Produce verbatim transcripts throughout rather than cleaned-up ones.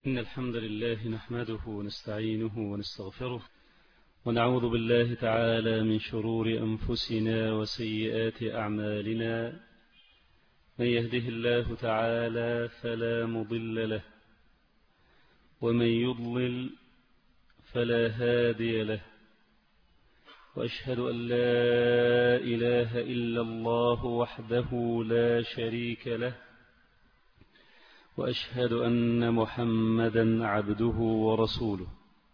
إن الحمد لله نحمده ونستعينه ونستغفره ونعوذ بالله تعالى من شرور أنفسنا وسيئات أعمالنا. من يهده الله تعالى فلا مضل له ومن يضلل فلا هادي له، وأشهد أن لا إله إلا الله وحده لا شريك له، وأشهد أن محمدا عبده ورسوله.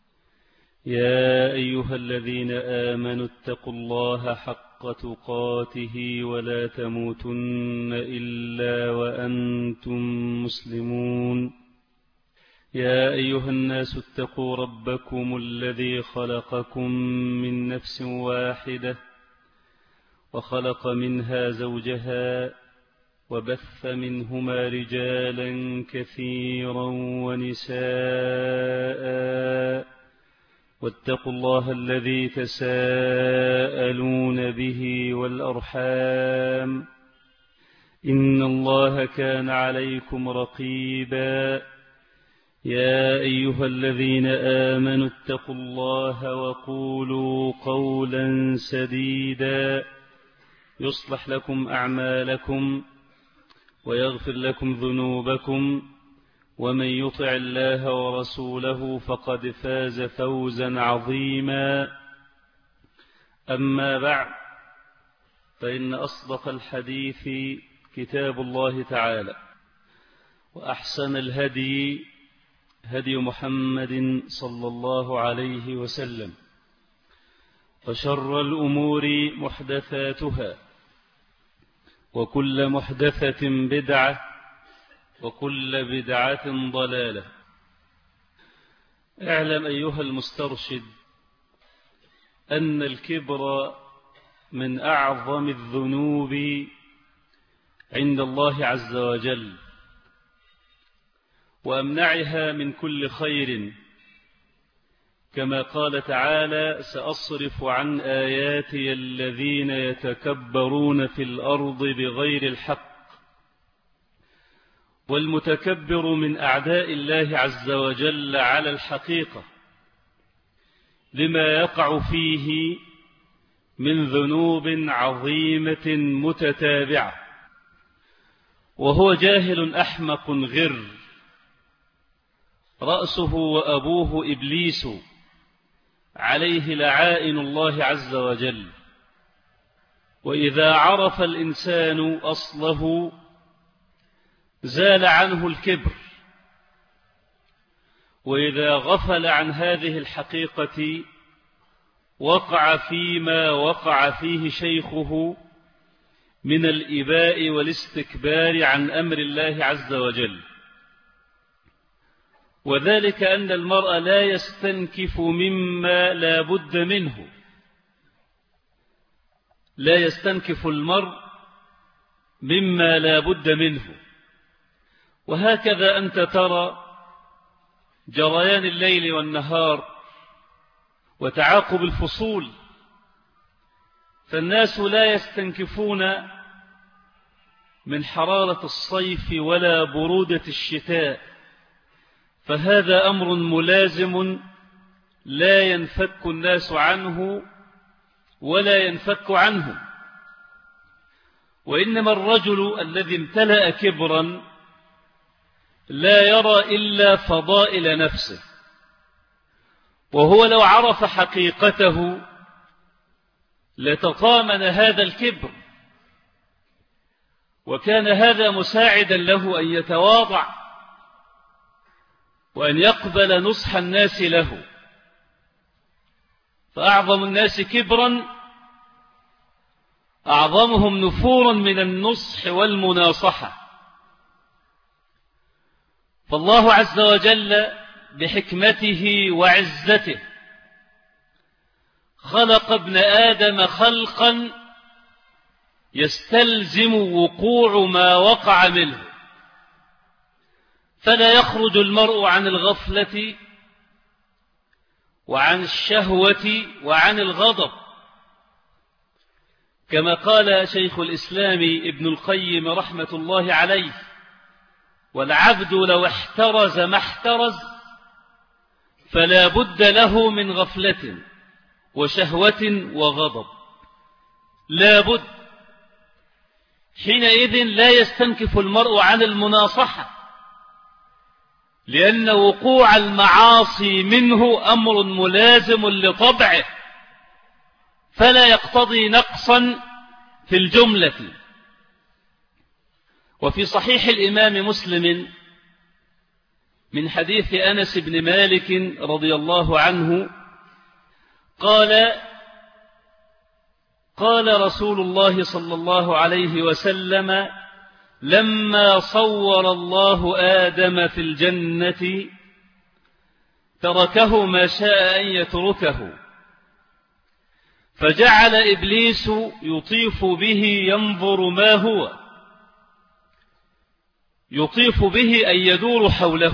يا أيها الذين آمنوا اتقوا الله حق تقاته ولا تموتن إلا وأنتم مسلمون. يا أيها الناس اتقوا ربكم الذي خلقكم من نفس واحدة وخلق منها زوجها وبث منهما رجالا كثيرا ونساء، واتقوا الله الذي تساءلون به والأرحام، إن الله كان عليكم رقيبا. يا أيها الذين آمنوا اتقوا الله وقولوا قولا سديدا يصلح لكم أعمالكم ويغفر لكم ذنوبكم، ومن يطع الله ورسوله فقد فاز فوزا عظيما. أما بعد، فإن أصدق الحديث كتاب الله تعالى، وأحسن الهدي هدي محمد صلى الله عليه وسلم، وشر الأمور محدثاتها، وكل محدثة بدعة، وكل بدعة ضلالة. اعلم أيها المسترشد أن الكبر من أعظم الذنوب عند الله عز وجل، وأمنعها من كل خير، كما قال تعالى: سأصرف عن آياتي الذين يتكبرون في الأرض بغير الحق. والمتكبر من أعداء الله عز وجل على الحقيقة، لما يقع فيه من ذنوب عظيمة متتابعة، وهو جاهل أحمق غر، رأسه وأبوه إبليس عليه لعائن الله عز وجل. وإذا عرف الإنسان أصله زال عنه الكبر، وإذا غفل عن هذه الحقيقة وقع فيما وقع فيه شيخه من الإباء والاستكبار عن أمر الله عز وجل. وذلك أن المرء لا يستنكف مما لا بد منه، لا يستنكف المرء مما لا بد منه. وهكذا أنت ترى جريان الليل والنهار وتعاقب الفصول، فالناس لا يستنكفون من حرارة الصيف ولا برودة الشتاء، فهذا أمر ملازم لا ينفك الناس عنه ولا ينفك عنه. وإنما الرجل الذي امتلأ كبرا لا يرى إلا فضائل نفسه، وهو لو عرف حقيقته لتطامن هذا الكبر، وكان هذا مساعدا له أن يتواضع وأن يقبل نصح الناس له. فأعظم الناس كبرا أعظمهم نفورا من النصح والمناصحة. فالله عز وجل بحكمته وعزته خلق ابن آدم خلقا يستلزم وقوع ما وقع منه، فلا يخرج المرء عن الغفلة وعن الشهوة وعن الغضب، كما قال شيخ الإسلام ابن القيم رحمة الله عليه: والعبد لو احترز ما احترز فلا بد له من غفلة وشهوة وغضب، لا بد. حينئذ لا يستنكف المرء عن المناصحة، لأن وقوع المعاصي منه أمر ملازم لطبعه، فلا يقتضي نقصا في الجملة. وفي صحيح الإمام مسلم من حديث أنس بن مالك رضي الله عنه قال قال رسول الله صلى الله عليه وسلم: لما صور الله آدم في الجنة تركه ما شاء أن يتركه، فجعل إبليس يطيف به ينظر ما هو، يطيف به أن يدور حوله،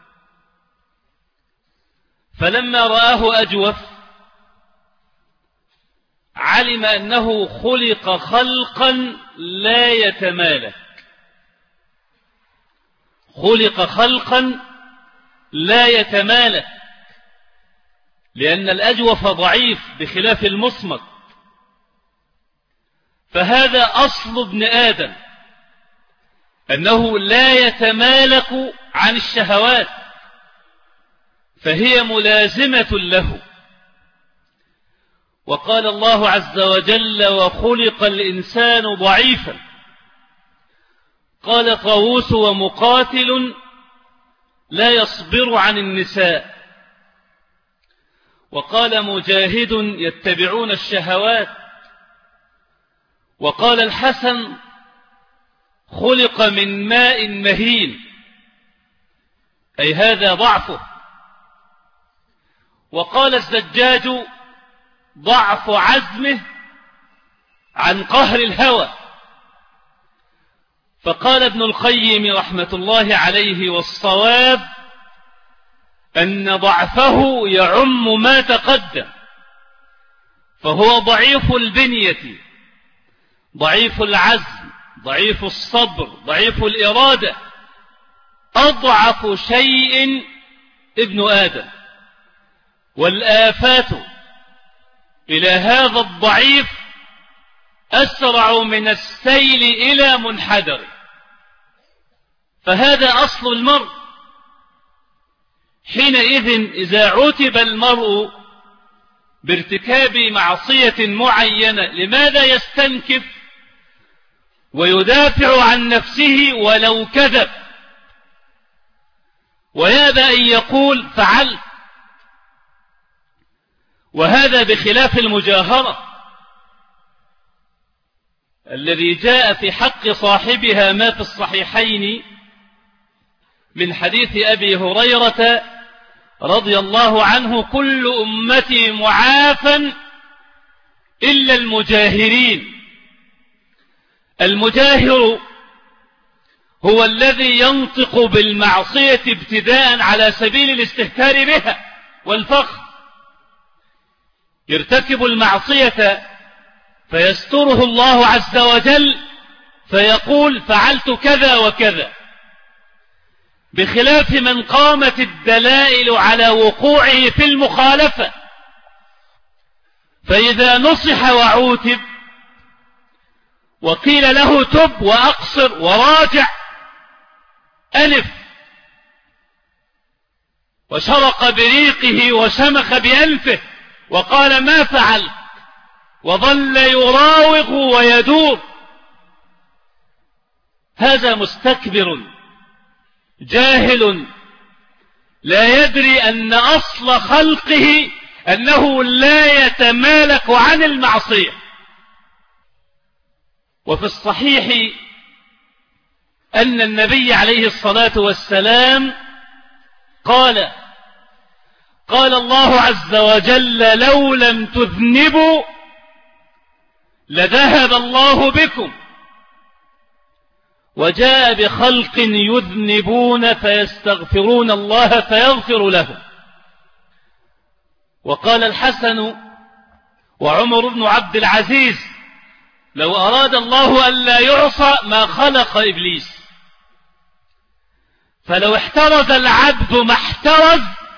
فلما رآه أجوف علم أنه خلق خلقا لا يتمالك، خلق خلقا لا يتمالك، لأن الأجوف ضعيف بخلاف المصمت، فهذا أصل ابن آدم، أنه لا يتمالك عن الشهوات، فهي ملازمة له. وقال الله عز وجل: وخلق الإنسان ضعيفا. قال طاووس ومقاتل: لا يصبر عن النساء. وقال مجاهد: يتبعون الشهوات. وقال الحسن: خلق من ماء مهين، أي هذا ضعفه. وقال الزجاج: ضعف عزمه عن قهر الهوى. فقال ابن القيم رحمة الله عليه: والصواب أن ضعفه يعم ما تقدم، فهو ضعيف البنية، ضعيف العزم، ضعيف الصبر، ضعيف الإرادة، أضعف شيء ابن آدم. والآفات إلى هذا الضعيف أسرع من السيل إلى منحدر، فهذا أصل المرء. حينئذ إذا عتب المرء بارتكاب معصية معينة، لماذا يستنكف ويدافع عن نفسه ولو كذب، ويابى أن يقول فعلت؟ وهذا بخلاف المجاهرة الذي جاء في حق صاحبها ما في الصحيحين من حديث أبي هريرة رضي الله عنه: كل أمتي معافى إلا المجاهرين. المجاهر هو الذي ينطق بالمعصية ابتداء على سبيل الاستهتار بها والفخر، يرتكب المعصية فيستره الله عز وجل فيقول فعلت كذا وكذا، بخلاف من قامت الدلائل على وقوعه في المخالفة، فإذا نصح وعوتب وقيل له تب وأقصر وراجع، ألف وشرق بريقه وشمخ بأنفه وقال ما فعل، وظل يراوغ ويدور. هذا مستكبر جاهل لا يدري أن أصل خلقه أنه لا يتمالك عن المعصية. وفي الصحيح أن النبي عليه الصلاة والسلام قال قال الله عز وجل: لو لم تذنبوا لذهب الله بكم. وجاء بخلق يذنبون فيستغفرون الله فيغفر لهم. وقال الحسن وعمر بن عبد العزيز: لو أراد الله أن لا يعصى ما خلق إبليس. فلو احترز العبد ما احترز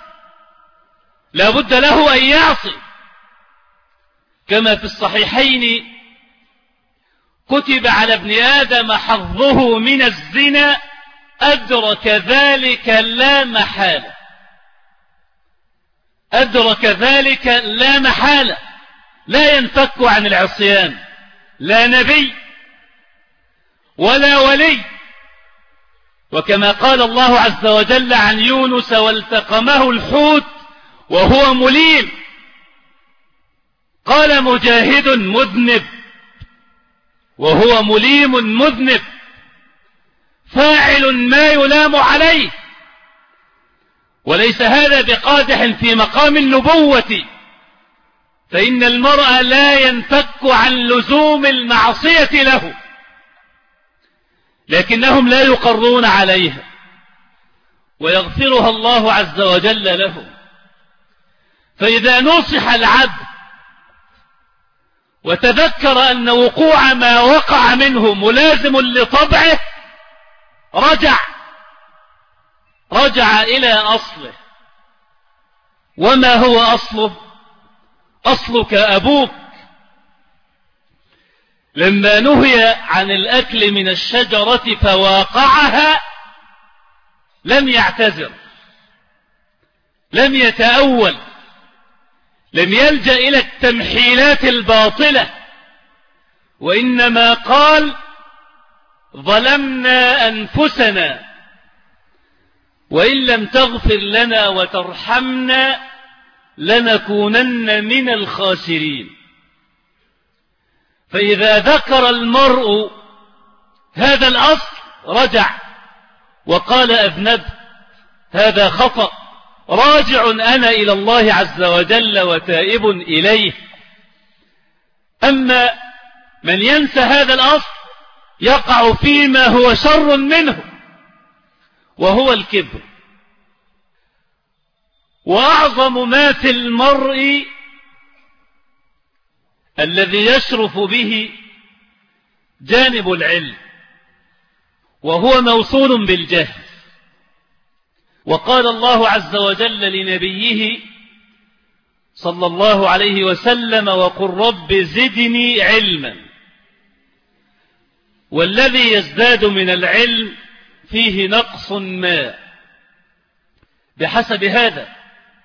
لابد له أن يعصي، كما في الصحيحين كتب على ابن آدم حظه من الزنا أدرك ذلك لا محالة، أدرك ذلك لا محالة، لا ينفك عن العصيان لا نبي ولا ولي. وكما قال الله عز وجل عن يونس والتقمه الحوت وهو مليم، قال مجاهد مذنب وهو مليم مذنب فاعل ما يلام عليه، وليس هذا بقادح في مقام النبوة، فإن المرء لا ينفك عن لزوم المعصية له، لكنهم لا يقرون عليها ويغفرها الله عز وجل لهم. فإذا نصح العبد وتذكر أن وقوع ما وقع منه ملازم لطبعه رجع رجع إلى أصله. وما هو أصله؟ أصلك أبوك لما نهي عن الأكل من الشجرة فواقعها لم يعتذر، لم يتأول، لم يلجأ إلى التمحيلات الباطلة، وإنما قال ظلمنا أنفسنا وإن لم تغفر لنا وترحمنا لنكونن من الخاسرين. فإذا ذكر المرء هذا الأصل رجع وقال أذنبت، هذا خطأ، راجع أنا إلى الله عز وجل وتائب إليه. أما من ينسى هذا الأصل يقع فيما هو شر منه وهو الكبر. وأعظم ما في المرء الذي يشرف به جانب العلم، وهو موصول بالجهل. وقال الله عز وجل لنبيه صلى الله عليه وسلم وقل رب زدني علما، والذي يزداد من العلم فيه نقص ما بحسب هذا.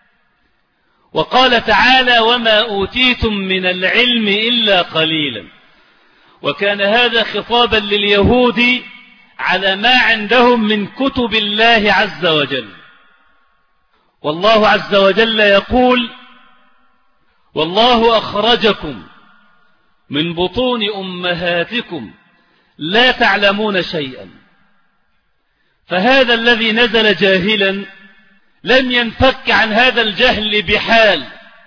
وقال تعالى وما أوتيتم من العلم إلا قليلا، وكان هذا خطابا لليهود على ما عندهم من كتب الله عز وجل. والله عز وجل يقول والله أخرجكم من بطون أمهاتكم لا تعلمون شيئا. فهذا الذي نزل جاهلا لن ينفك عن هذا الجهل بحال،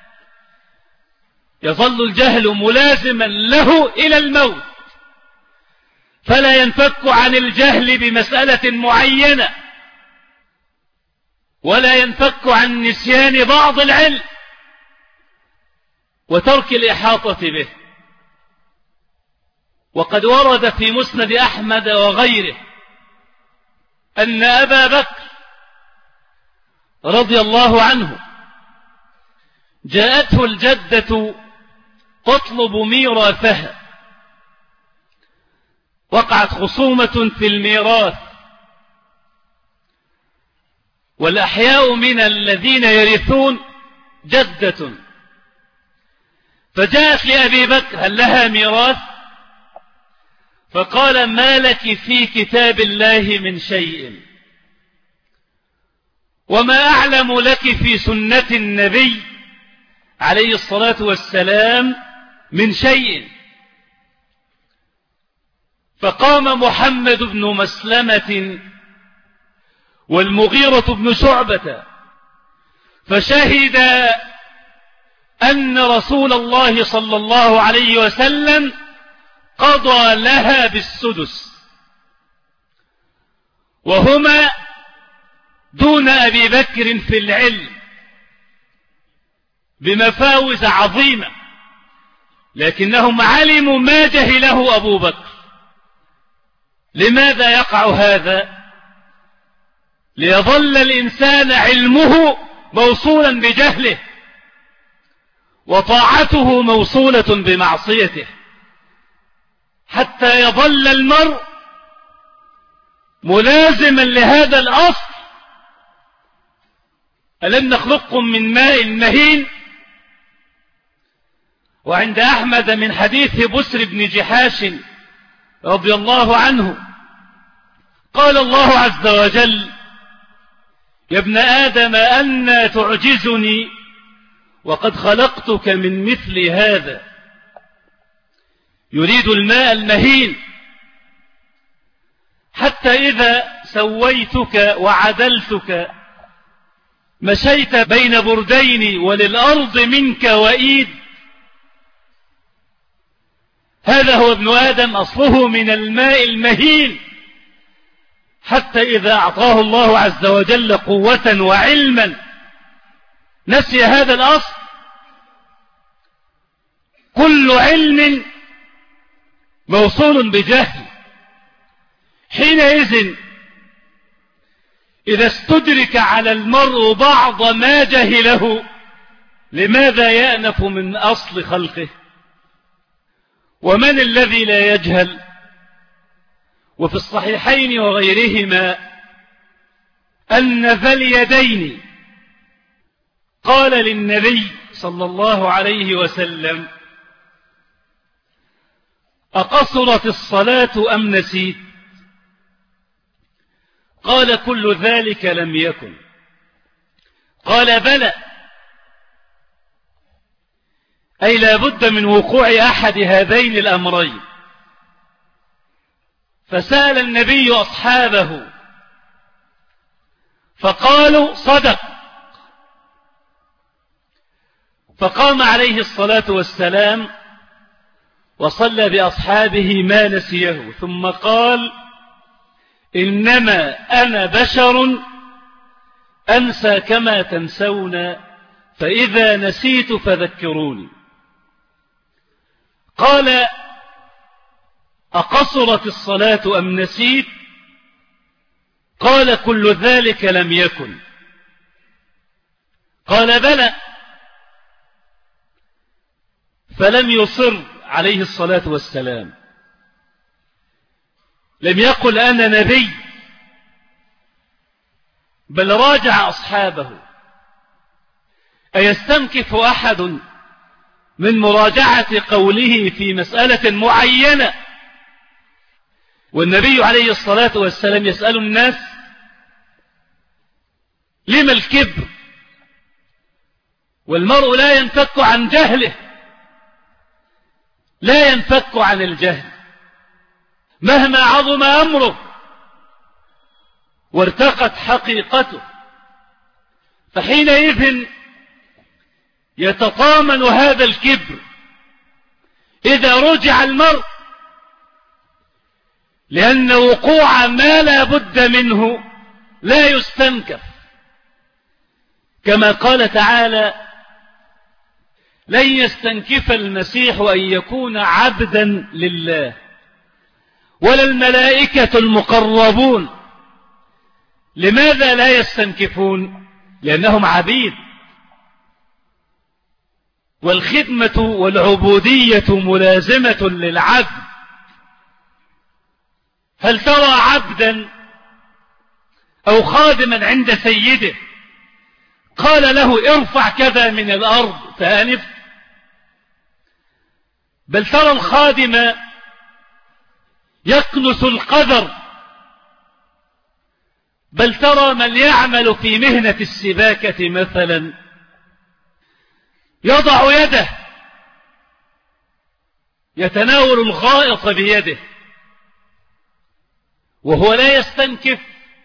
يظل الجهل ملازما له إلى الموت، فلا ينفك عن الجهل بمسألة معينة، ولا ينفك عن نسيان بعض العلم وترك الإحاطة به. وقد ورد في مسند أحمد وغيره أن أبا بكر رضي الله عنه جاءته الجدة تطلب ميراثها، وقعت خصومة في الميراث، والأحياء من الذين يرثون جدة، فجاءت لأبي بكر هل لها ميراث؟ فقال ما لك في كتاب الله من شيء، وما أعلم لك في سنة النبي عليه الصلاة والسلام من شيء. فقام محمد بن مسلمة والمغيرة بن شعبة فشهد أن رسول الله صلى الله عليه وسلم قضى لها بالسدس، وهما دون أبي بكر في العلم بمفاوز عظيمة، لكنهم علموا ما جهله أبو بكر. لماذا يقع هذا؟ ليظل الإنسان علمه موصولا بجهله وطاعته موصولة بمعصيته، حتى يظل المرء ملازما لهذا الأصل: ألم نخلقكم من ماء مهين. وعند أحمد من حديث بسر بن جحاش رضي الله عنه قال الله عز وجل: يا ابن آدم أنى تعجزني وقد خلقتك من مثل هذا. يريد الماء المهين، حتى إذا سويتك وعدلتك مشيت بين بردين وللأرض منك وإيد. هذا هو ابن آدم، أصله من الماء المهين، حتى إذا أعطاه الله عز وجل قوة وعلما نسي هذا الأصل. كل علم موصول بجهل. حينئذ إذا استدرك على المرء بعض ما جهله، لماذا يأنف من أصل خلقه؟ ومن الذي لا يجهل؟ وفي الصحيحين وغيرهما أن ذا اليدين قال للنبي صلى الله عليه وسلم: أقصرت الصلاة أم نسيت؟ قال: كل ذلك لم يكن. قال: بلى، أي لا بد من وقوع أحد هذين الأمرين. فسأل النبي أصحابه فقالوا: صدق. فقام عليه الصلاة والسلام وصلى بأصحابه ما نسيه، ثم قال: إنما أنا بشر أنسى كما تنسون، فإذا نسيت فذكروني. قال: أقصرت الصلاة أم نسيت؟ قال: كل ذلك لم يكن. قال: بلى. فلم يصر عليه الصلاة والسلام، لم يقل أنا نبي، بل راجع أصحابه. أيستنكف أحد من مراجعة قوله في مسألة معينة والنبي عليه الصلاة والسلام يسأل الناس؟ لما الكبر؟ والمرء لا ينفك عن جهله، لا ينفك عن الجهل مهما عظم أمره وارتقت حقيقته. فحينئذ يتطامن هذا الكبر إذا رجع المرء، لأن وقوع ما لا بد منه لا يستنكف، كما قال تعالى: لن يستنكف المسيح أن يكون عبدا لله ولا الملائكة المقربون. لماذا لا يستنكفون؟ لأنهم عبيد، والخدمة والعبودية ملازمة للعبد. هل ترى عبدا أو خادما عند سيده قال له: ارفع كذا من الأرض فأنف؟ بل ترى الخادم يكنس القدر، بل ترى من يعمل في مهنة السباكة مثلا يضع يده يتناول الغائط بيده وهو لا يستنكف،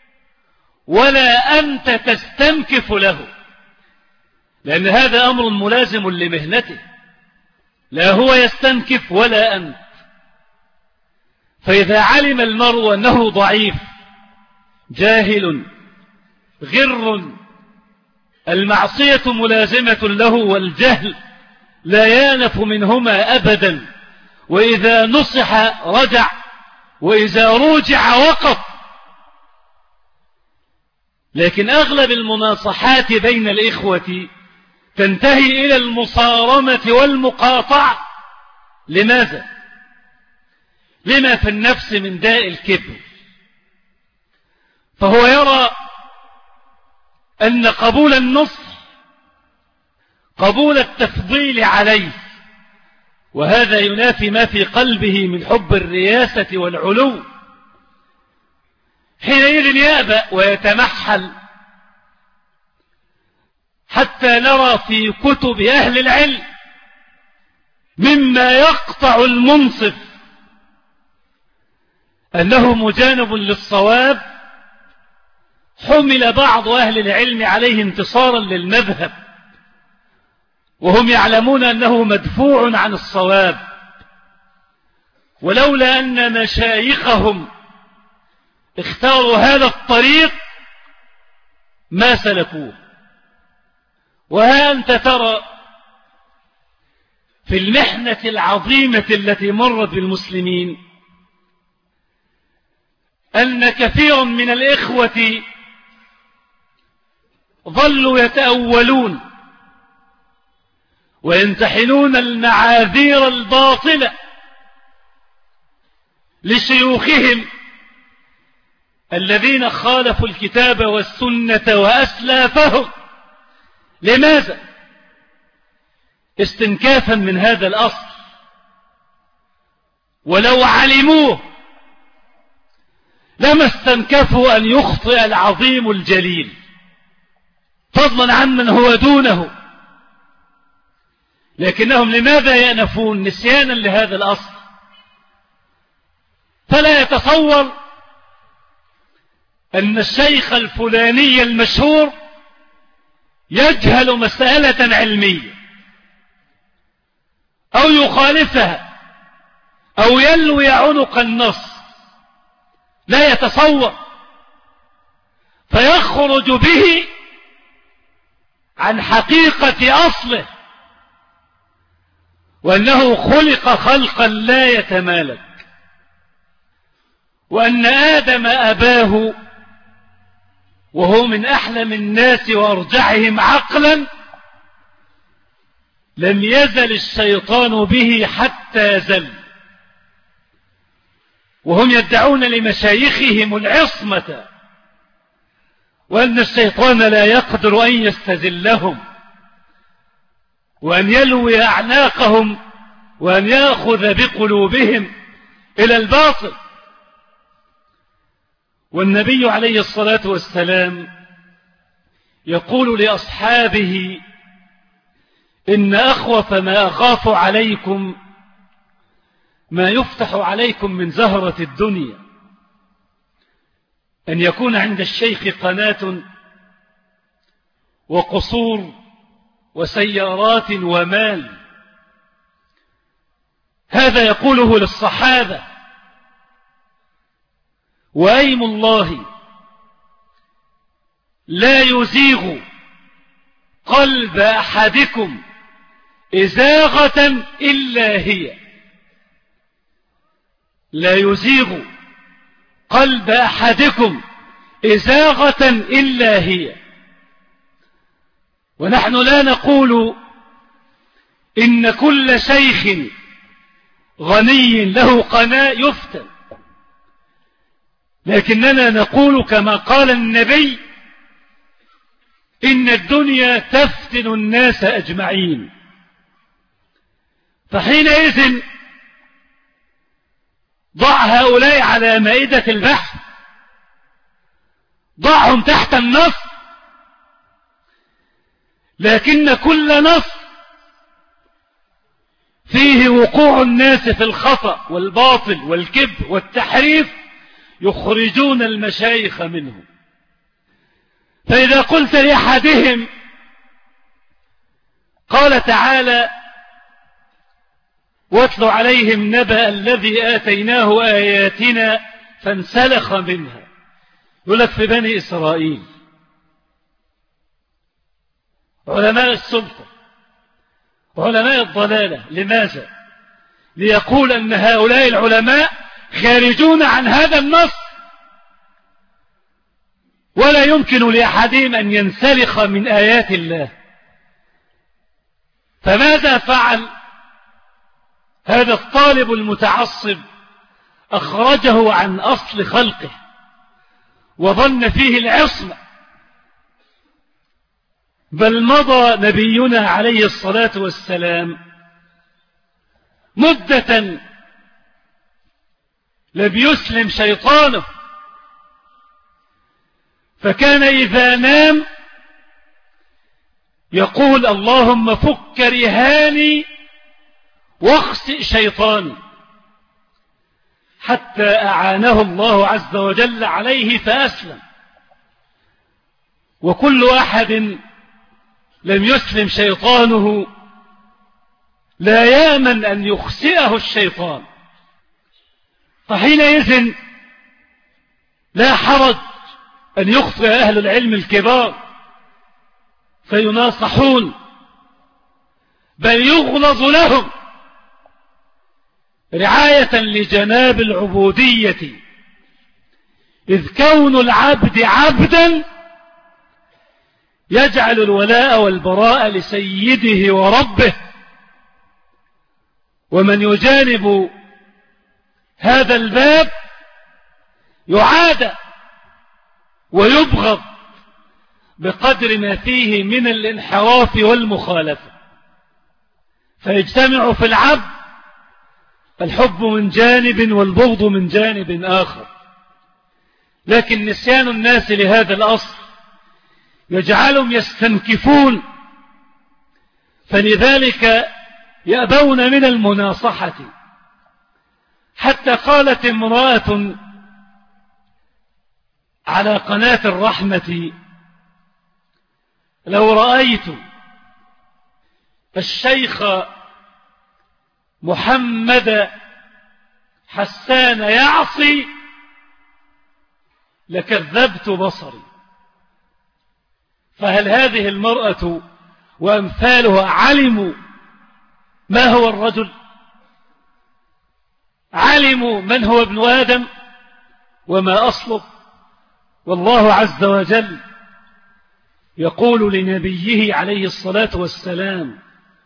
ولا أنت تستنكف له، لأن هذا أمر ملازم لمهنته، لا هو يستنكف ولا أنت. فإذا علم المرء أنه ضعيف جاهل غر، المعصية ملازمة له والجهل لا يانف منهما أبدا، وإذا نصح رجع، وإذا روجع وقف. لكن أغلب المناصحات بين الإخوة تنتهي إلى المصارمة والمقاطعة. لماذا؟ لما في النفس من داء الكبر، فهو يرى أن قبول النصح قبول التفضيل عليه، وهذا ينافي ما في قلبه من حب الرياسة والعلو. حينئذ يأبى ويتمحل، حتى نرى في كتب أهل العلم مما يقطع المنصف أنه مجانب للصواب، حمل بعض أهل العلم عليه انتصارا للمذهب، وهم يعلمون أنه مدفوع عن الصواب، ولولا أن مشايخهم اختاروا هذا الطريق ما سلكوه. وها أنت ترى في المحنة العظيمة التي مرت بالمسلمين أن كثير من الإخوة ظلوا يتأولون وينتحلون المعاذير الباطلة لشيوخهم الذين خالفوا الكتاب والسنة وأسلافهم. لماذا؟ استنكافا من هذا الأصل، ولو علموه لما استنكفوا أن يخطئ العظيم الجليل، فضلا عمن هو دونه. لكنهم لماذا يأنفون؟ نسيانا لهذا الأصل. فلا يتصور أن الشيخ الفلاني المشهور يجهل مسألة علمية أو يخالفها أو يلوي عنق النص، لا يتصور، فيخرج به عن حقيقة أصله، وأنه خلق خلقا لا يتمالك، وأن آدم أباه وهو من أحلم الناس وأرجعهم عقلا لم يزل الشيطان به حتى زل، وهم يدعون لمشايخهم العصمة، وأن الشيطان لا يقدر أن يستزلهم وأن يلوي أعناقهم وأن يأخذ بقلوبهم إلى الباطل. والنبي عليه الصلاة والسلام يقول لأصحابه: إن أخوف ما أخاف عليكم ما يفتح عليكم من زهرة الدنيا، أن يكون عند الشيخ قناة وقصور وسيارات ومال. هذا يقوله للصحابة. وأيم الله لا يزيغ قلب أحدكم إزاغة إلا هي، لا يزيغ قلب أحدكم إزاغة إلا هي. ونحن لا نقول إن كل شيخ غني له قناة يفتن، لكننا نقول كما قال النبي: إن الدنيا تفتن الناس أجمعين. فحينئذ ضع هؤلاء على مائدة البحث، ضعهم تحت النص، لكن كل نص فيه وقوع الناس في الخطأ والباطل والكذب والتحريف يخرجون المشايخ منه. فإذا قلت لأحدهم قال تعالى: واتل عليهم نبأ الذي آتيناه آياتنا فانسلخ منها، يقول لك في بني إسرائيل علماء السلطة وعلماء الضلالة. لماذا؟ ليقول أن هؤلاء العلماء خارجون عن هذا النص، ولا يمكن لأحدهم أن ينسلخ من آيات الله. فماذا فعل هذا الطالب المتعصب؟ أخرجه عن أصل خلقه وظن فيه العصمة، بل مضى نبينا عليه الصلاة والسلام مدة لم يسلم شيطانه، فكان إذا نام يقول اللهم فك رهاني واخسئ شيطاني، حتى أعانه الله عز وجل عليه فأسلم. وكل أحد لم يسلم شيطانه لا يامن أن يخسئه الشيطان، فحينئذ لا حرج أن يخطئ أهل العلم الكبار فيناصحون، بل يغلظ لهم رعاية لجناب العبودية، إذ كون العبد عبدا يجعل الولاء والبراء لسيده وربه. ومن يجانب هذا الباب يعادى ويبغض بقدر ما فيه من الانحراف والمخالفة، فيجتمع في العبد الحب من جانب والبغض من جانب آخر. لكن نسيان الناس لهذا الأصل يجعلهم يستنكفون، فلذلك يأبون من المناصحة. حتى قالت امرأة على قناة الرحمة لو رأيت الشيخ محمد حسان يعصي لكذبت بصري. فهل هذه المرأة وأمثالها علموا ما هو الرجل؟ علموا من هو ابن آدم وما أصله؟ والله عز وجل يقول لنبيه عليه الصلاة والسلام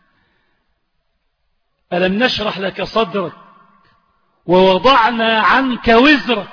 ألم نشرح لك صدرك ووضعنا عنك وزرك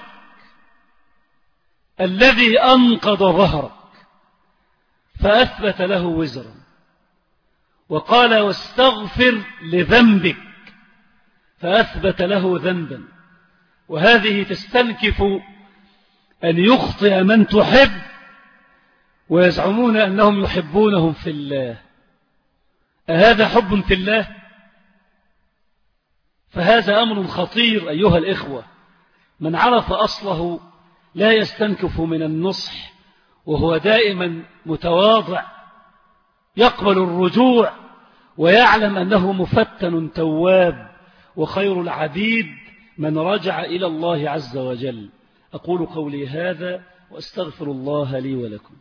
الذي أنقض ظهرك، فأثبت له وزرا، وقال واستغفر لذنبك، فأثبت له ذنبا. وهذه تستنكف أن يخطئ من تحب ويزعمون أنهم يحبونهم في الله. أهذا حب في الله؟ فهذا أمر خطير أيها الإخوة. من عرف أصله لا يستنكف من النصح، وهو دائما متواضع يقبل الرجوع ويعلم أنه مفتن تواب، وخير العبيد من رجع إلى الله عز وجل. أقول قولي هذا وأستغفر الله لي ولكم.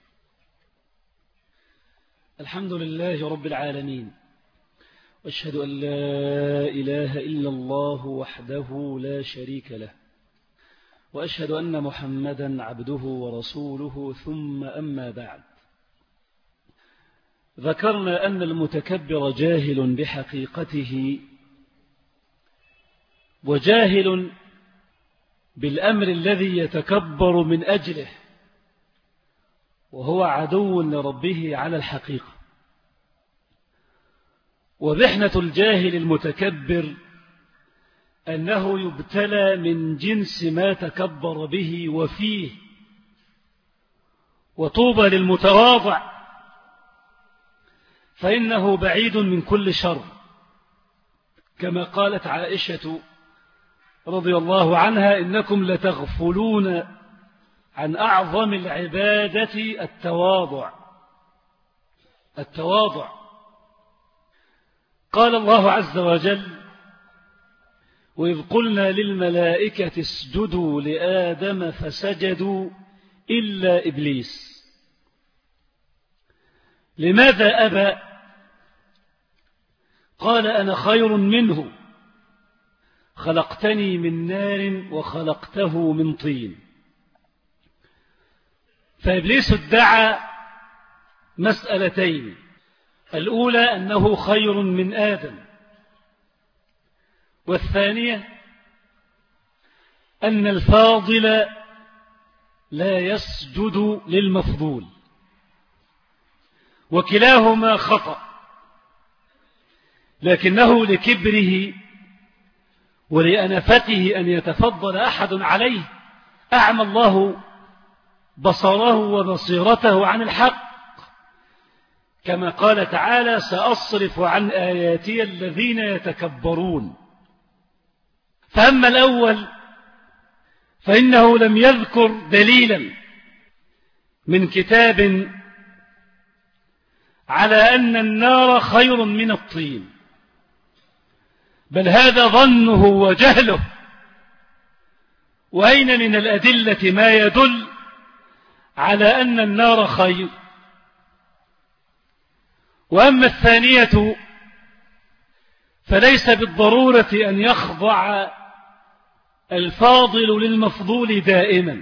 الحمد لله رب العالمين، وأشهد أن لا إله إلا الله وحده لا شريك له، وأشهد أن محمدا عبده ورسوله، ثم أما بعد. ذكرنا أن المتكبر جاهل بحقيقته وجاهل بالأمر الذي يتكبر من أجله، وهو عدو لربه على الحقيقة. ومحنة الجاهل المتكبر أنه يبتلى من جنس ما تكبر به وفيه. وطوبى للمتواضع فإنه بعيد من كل شر، كما قالت عائشة رضي الله عنها إنكم لتغفلون عن أعظم العبادة التواضع. التواضع قال الله عز وجل وإذ قلنا للملائكة اسجدوا لآدم فسجدوا إلا إبليس. لماذا أبى؟ قال أنا خير منه خلقتني من نار وخلقته من طين. فإبليس ادعى مسألتين: الأولى أنه خير من آدم، والثانية أن الفاضل لا يسجد للمفضول، وكلاهما خطأ، لكنه لكبره ولأنفته أن يتفضل أحد عليه أعمى الله بصره وبصيرته عن الحق، كما قال تعالى: سأصرف عن آياتي الذين يتكبرون. فأما الأول فإنه لم يذكر دليلا من كتاب على أن النار خير من الطين، بل هذا ظنه وجهله، وأين من الأدلة ما يدل على أن النار خير؟ وأما الثانية فليس بالضرورة أن يخضع الفاضل للمفضول دائما،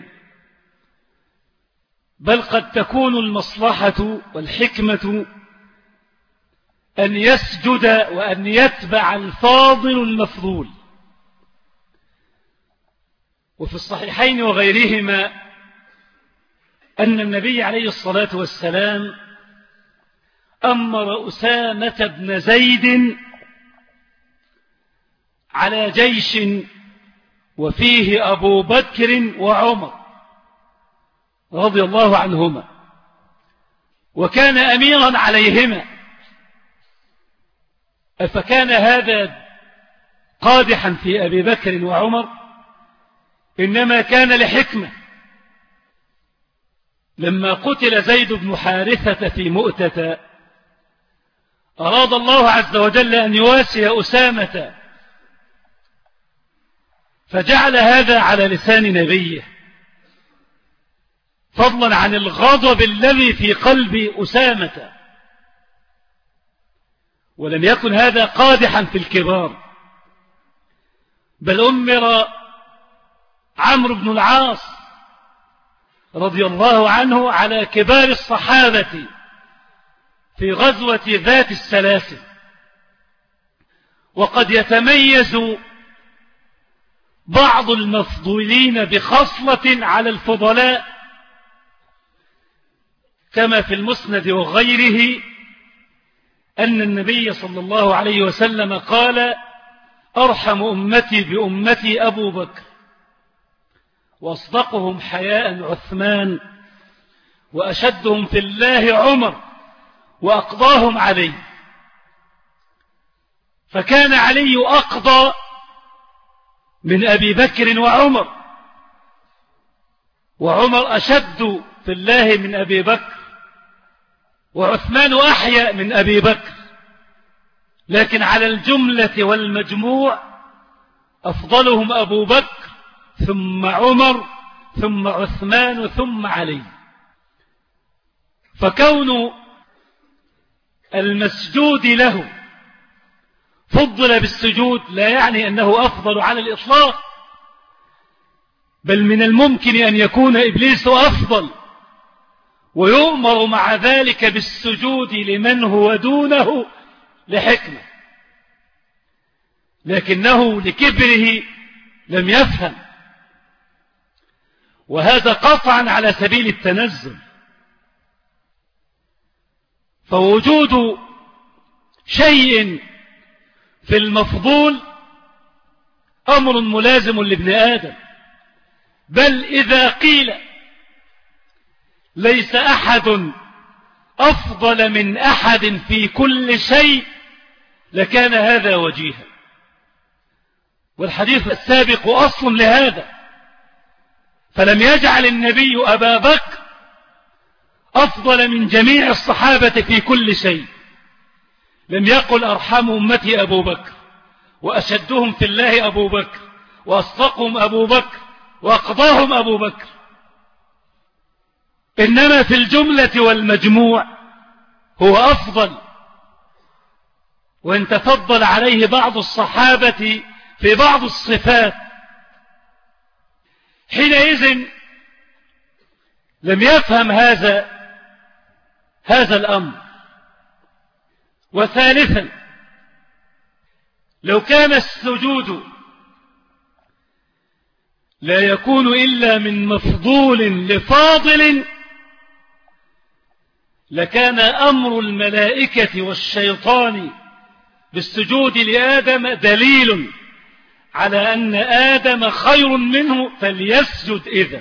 بل قد تكون المصلحة والحكمة أن يسجد وأن يتبع الفاضل المفضول. وفي الصحيحين وغيرهما أن النبي عليه الصلاة والسلام أمر أسامة بن زيد على جيش وفيه أبو بكر وعمر رضي الله عنهما، وكان أميرا عليهما، أفكان هذا قادحا في أبي بكر وعمر؟ إنما كان لحكمة. لما قتل زيد بن حارثة في مؤتة أراد الله عز وجل أن يواسي أسامة، فجعل هذا على لسان نبيه، فضلا عن الغضب الذي في قلب أسامة. ولم يكن هذا قادحا في الكبار، بل أمر عمرو بن العاص رضي الله عنه على كبار الصحابة في غزوة ذات السلاسل. وقد يتميز بعض المفضولين بخصلة على الفضلاء، كما في المسند وغيره أن النبي صلى الله عليه وسلم قال: أرحم أمتي بأمتي أبو بكر، وأصدقهم حياء عثمان، وأشدهم في الله عمر، وأقضاهم علي. فكان علي أقضى من أبي بكر وعمر، وعمر أشد في الله من أبي بكر، وعثمان أحيا من أبي بكر، لكن على الجملة والمجموع أفضلهم أبو بكر ثم عمر ثم عثمان ثم علي. فكون المسجود له فضل بالسجود لا يعني أنه أفضل على الإطلاق، بل من الممكن أن يكون إبليس أفضل ويؤمر مع ذلك بالسجود لمن هو دونه لحكمة، لكنه لكبره لم يفهم، وهذا قطعا على سبيل التنزل. فوجود شيء في المفضول أمر ملازم لابن آدم، بل إذا قيل ليس أحد أفضل من أحد في كل شيء لكان هذا وجيها. والحديث السابق أصل لهذا، فلم يجعل النبي أبا بكر أفضل من جميع الصحابة في كل شيء، لم يقل أرحم أمتي أبو بكر، وأشدهم في الله أبو بكر، وأصدقهم أبو بكر، وأقضاهم أبو بكر، إنما في الجملة والمجموع هو أفضل، وإن تفضل عليه بعض الصحابة في بعض الصفات. حينئذ لم يفهم هذا هذا الأمر. وثالثا، لو كان السجود لا يكون إلا من مفضول لفاضل لكان أمر الملائكة والشيطان بالسجود لآدم دليل على أن آدم خير منه فليسجد إذن.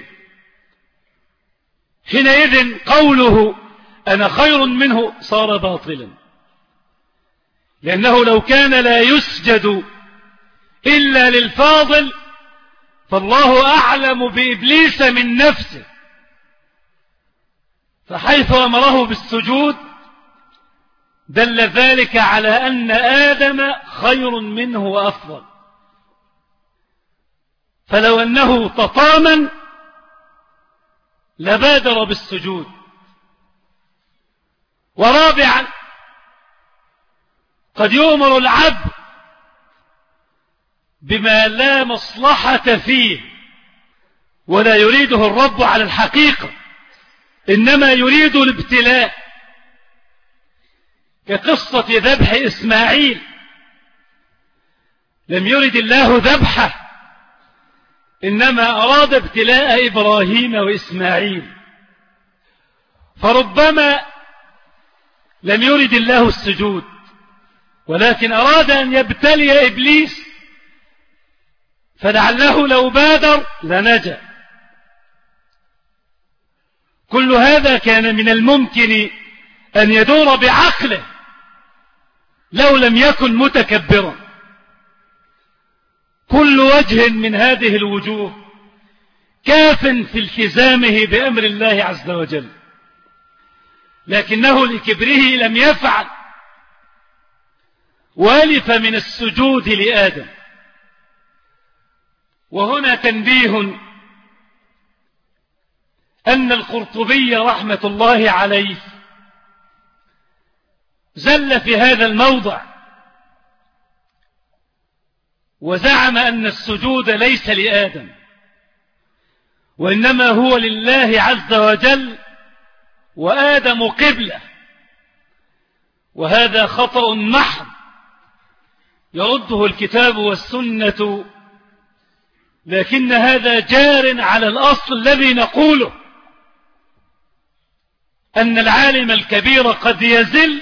حينئذ قوله أنا خير منه صار باطلا، لأنه لو كان لا يسجد إلا للفاضل فالله أعلم بإبليس من نفسه، فحيث أمره بالسجود دل ذلك على أن آدم خير منه وأفضل. فلو أنه تطامن لبادر بالسجود. ورابعا، قد يؤمر العبد بما لا مصلحة فيه ولا يريده الرب على الحقيقة، إنما يريد الابتلاء، كقصة ذبح إسماعيل. لم يرد الله ذبحه، إنما أراد ابتلاء إبراهيم وإسماعيل. فربما لم يرد الله السجود، ولكن أراد أن يبتلي إبليس، فلعله لو بادر لنجا. كل هذا كان من الممكن أن يدور بعقله لو لم يكن متكبرا. كل وجه من هذه الوجوه كاف في التزامه بأمر الله عز وجل، لكنه لكبره لم يفعل، والف من السجود لآدم. وهنا تنبيه أن القرطبي رحمة الله عليه زل في هذا الموضع وزعم أن السجود ليس لآدم، وإنما هو لله عز وجل، وآدم قبلة. وهذا خطأ محض يرده الكتاب والسنة، لكن هذا جار على الأصل الذي نقوله، أن العالم الكبير قد يزل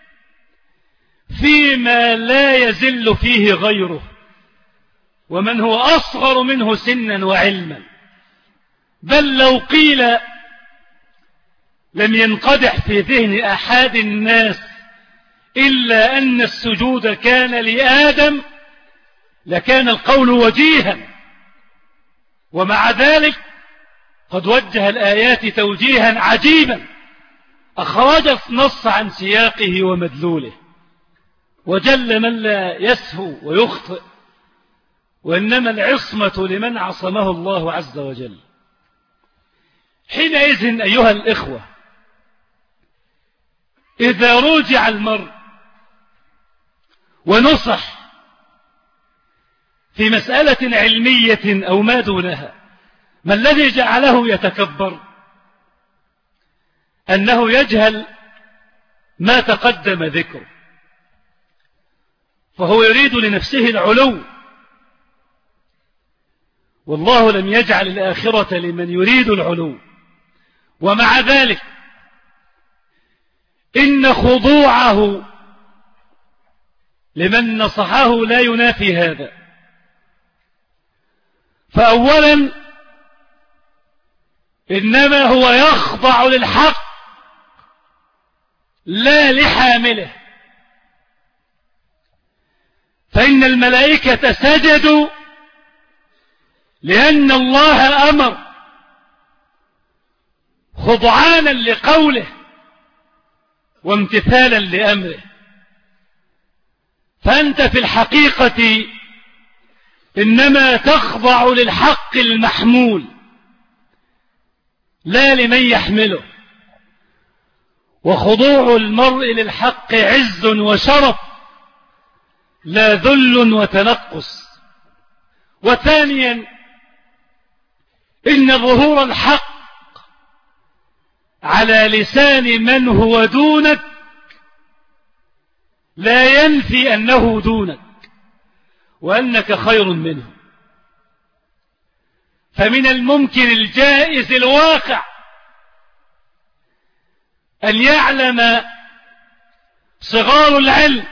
فيما لا يزل فيه غيره، ومن هو أصغر منه سنا وعلما. بل لو قيل لم ينقدح في ذهن أحد الناس إلا أن السجود كان لآدم لكان القول وجيها، ومع ذلك قد وجه الآيات توجيها عجيبا أخرج النص عن سياقه ومدلوله، وجل من لا يسهو ويخطئ، وإنما العصمة لمن عصمه الله عز وجل. حينئذ أيها الإخوة، إذا رجع المرء ونصح في مسألة علمية أو ما دونها، ما الذي جعله يتكبر؟ أنه يجهل ما تقدم ذكره، فهو يريد لنفسه العلو، والله لم يجعل الآخرة لمن يريد العلو. ومع ذلك إن خضوعه لمن نصحه لا ينافي هذا. فأولا إنما هو يخضع للحق لا لحامله، فإن الملائكة سجدوا لأن الله أمر خضعانا لقوله وامتثالا لأمره. فأنت في الحقيقة إنما تخضع للحق المحمول لا لمن يحمله، وخضوع المرء للحق عز وشرف لا ذل وتنقص. وثانيا إن ظهور الحق على لسان من هو دونك لا ينفي أنه دونك وأنك خير منه. فمن الممكن الجائز الواقع أن يعلم صغار العلم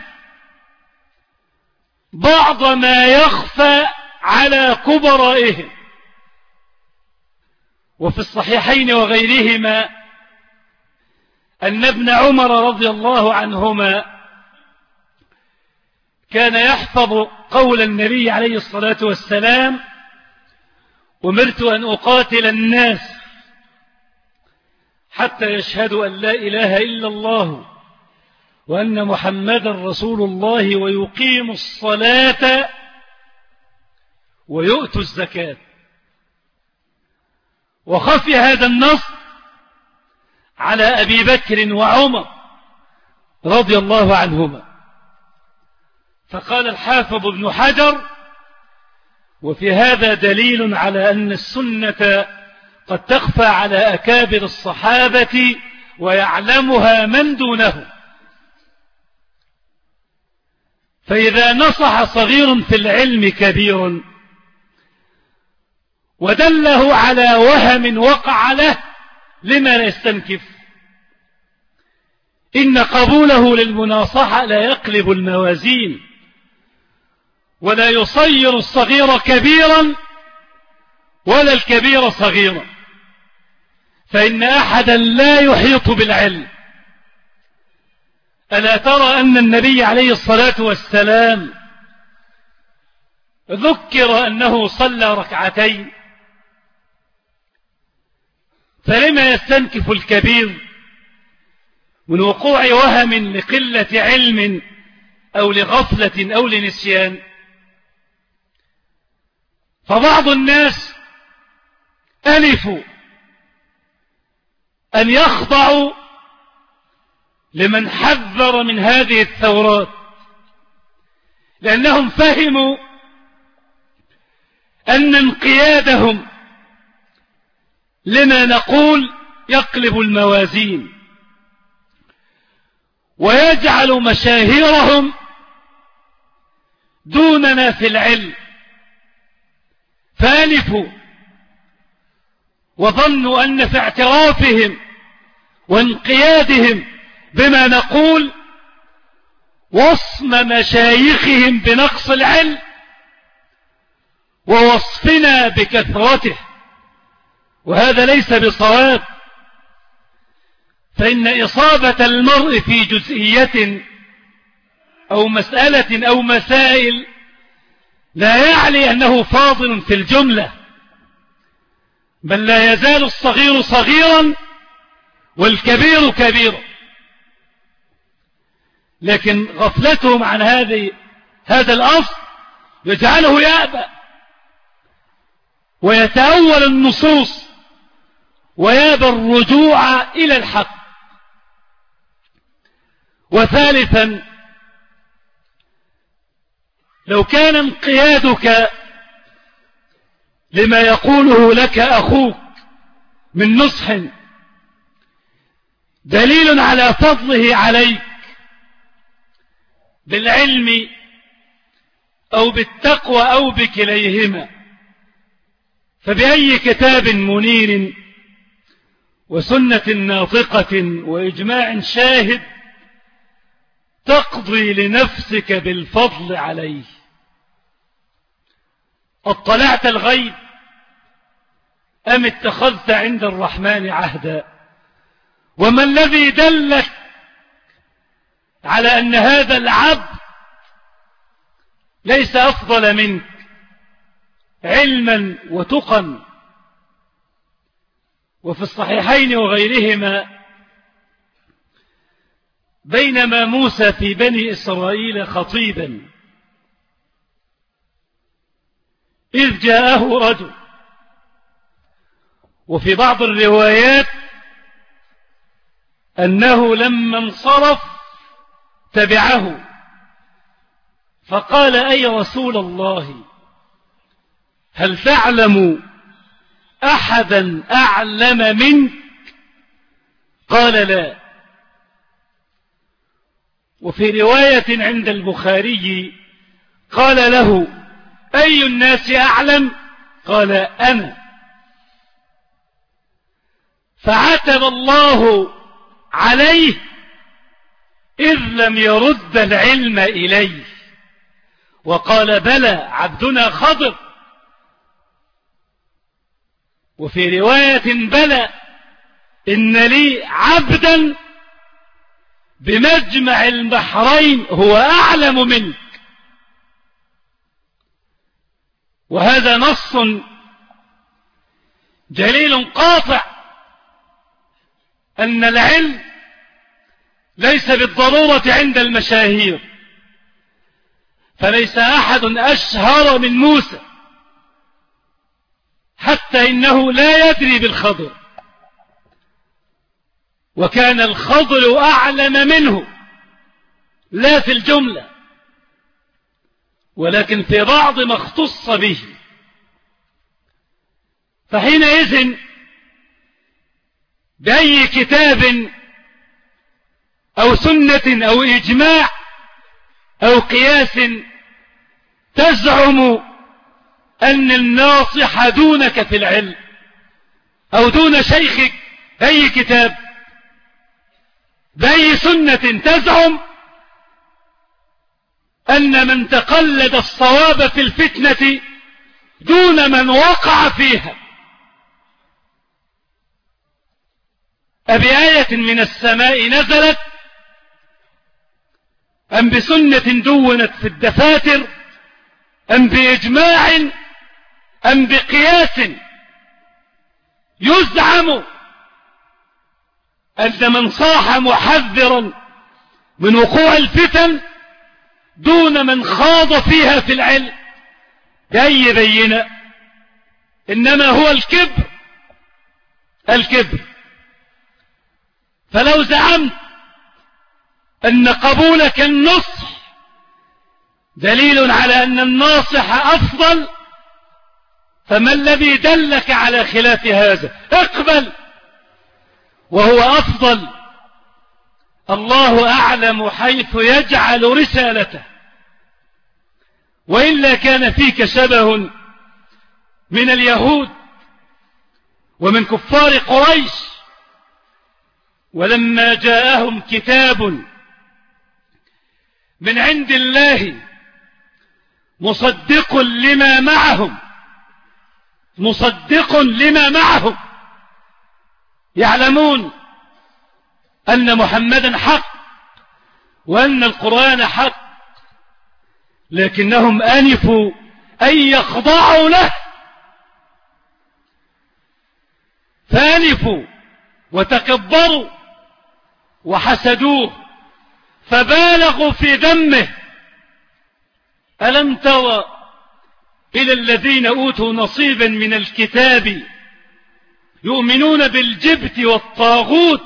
بعض ما يخفى على كبرائهم. وفي الصحيحين وغيرهما أن ابن عمر رضي الله عنهما كان يحفظ قول النبي عليه الصلاة والسلام: أمرت أن أقاتل الناس حتى يشهدوا أن لا إله إلا الله وأن محمدا رسول الله ويقيموا الصلاة ويؤتوا الزكاة. وخفي هذا النص على أبي بكر وعمر رضي الله عنهما. فقال الحافظ ابن حجر: وفي هذا دليل على أن السنة قد تخفى على أكابر الصحابة ويعلمها من دونه. فإذا نصح صغير في العلم كبير ودله على وهم وقع له لما لا يستنكف؟ إن قبوله للمناصحة لا يقلب الموازين ولا يصير الصغير كبيرا ولا الكبير صغيرا. فإن أحدا لا يحيط بالعلم. ألا ترى أن النبي عليه الصلاة والسلام ذكر أنه صلى ركعتين؟ فلما يستنكف الكبير من وقوع وهم لقلة علم أو لغفلة أو لنسيان؟ فبعض الناس ألفوا أن يخضعوا لمن حذر من هذه الثورات، لأنهم فهموا أن انقيادهم لما نقول يقلب الموازين ويجعل مشاهيرهم دوننا في العلم. فألفوا وظنوا أن في اعترافهم وانقيادهم بما نقول وصم مشايخهم بنقص العلم ووصفنا بكثرته، وهذا ليس بصواب. فإن إصابة المرء في جزئية أو مسألة أو مسائل لا يعني أنه فاضل في الجملة، بل لا يزال الصغير صغيرا والكبير كبيرا. لكن غفلتهم عن هذه هذا الأصل يجعله يأبى ويتأول النصوص ويابى الرجوع إلى الحق. وثالثا، لو كان انقيادك لما يقوله لك أخوك من نصح دليل على فضله عليك بالعلم أو بالتقوى أو بكليهما، فبأي كتاب منير وسنة ناطقة وإجماع شاهد تقضي لنفسك بالفضل عليه؟ اطلعت الغيب أم اتخذت عند الرحمن عهدا؟ وما الذي دلك على أن هذا العبد ليس أفضل منك علما وتقا؟ وفي الصحيحين وغيرهما بينما موسى في بني إسرائيل خطيبا إذ جاءه رجل، وفي بعض الروايات أنه لما انصرف تبعه فقال: أي رسول الله، هل تعلم أحدا أعلم منك؟ قال لا. وفي رواية عند البخاري قال له أي الناس أعلم؟ قال أنا. فعتب الله عليه إذ لم يرد العلم إليه، وقال بلى عبدنا خضر. وفي رواية بلى إن لي عبدا بمجمع البحرين هو أعلم منك. وهذا نص جليل قاطع أن العلم ليس بالضرورة عند المشاهير، فليس أحد أشهر من موسى، حتى إنه لا يدري بالخضر، وكان الخضر أعلم منه لا في الجملة ولكن في بعض ما اختص به. فحينئذ بأي كتاب أو سنة أو إجماع أو قياس تزعم أن الناصح دونك في العلم أو دون شيخك؟ أي كتاب بأي سنة تزعم أن من تقلد الصواب في الفتنة دون من وقع فيها؟ أبآية من السماء نزلت أم بسنة دونت في الدفاتر أم بإجماع أم بقياس يزعم أن من صاح محذرا من وقوع الفتن دون من خاض فيها في العلم؟ بأي بينة؟ إنما هو الكبر الكبر. فلو زعمت أن قبولك النصح دليل على أن الناصح أفضل، فما الذي دلك على خلاف هذا؟ اقبل وهو أفضل. الله أعلم حيث يجعل رسالته، وإلا كان فيك شبه من اليهود ومن كفار قريش. ولما جاءهم كتاب من عند الله مصدق لما معهم مصدق لما معهم يعلمون أن محمدا حق وأن القرآن حق، لكنهم أنفوا أن يخضعوا له، فأنفوا وتكبروا وحسدوه فبالغوا في ذمه. ألم تر إلى الذين أوتوا نصيبا من الكتاب يؤمنون بالجبت والطاغوت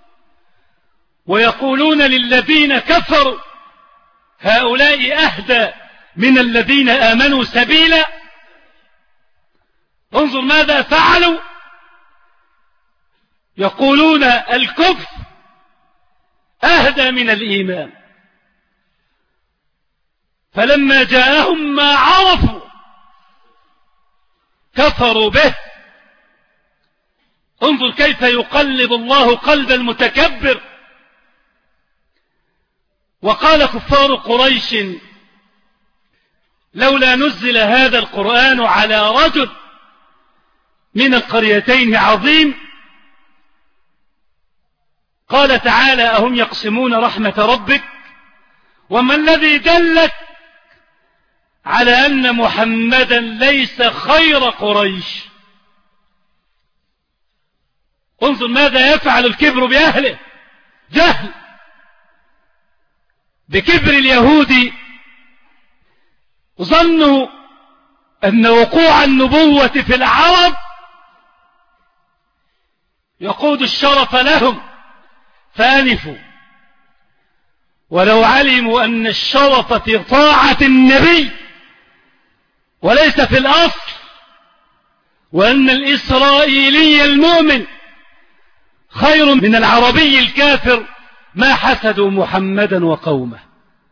ويقولون للذين كفروا هؤلاء أهدى من الذين آمنوا سبيلا؟ انظر ماذا فعلوا. يقولون الكفر أهدى من الإيمان، فلما جاءهم ما عرفوا كفروا به. انظر كيف يقلب الله قلب المتكبر. وقال كفار قريش لولا نزل هذا القرآن على رجل من القريتين عظيم. قال تعالى أهم يقسمون رحمة ربك؟ وما الذي دلك على أن محمدا ليس خير قريش؟ انظر ماذا يفعل الكبر بأهله. جهل. بكبر اليهود ظنوا أن وقوع النبوة في العرب يقود الشرف لهم فأنفوا، ولو علموا أن الشرف في طاعة النبي وليس في الأصل، وأن الإسرائيلي المؤمن خير من العربي الكافر ما حسدوا محمدا وقومه.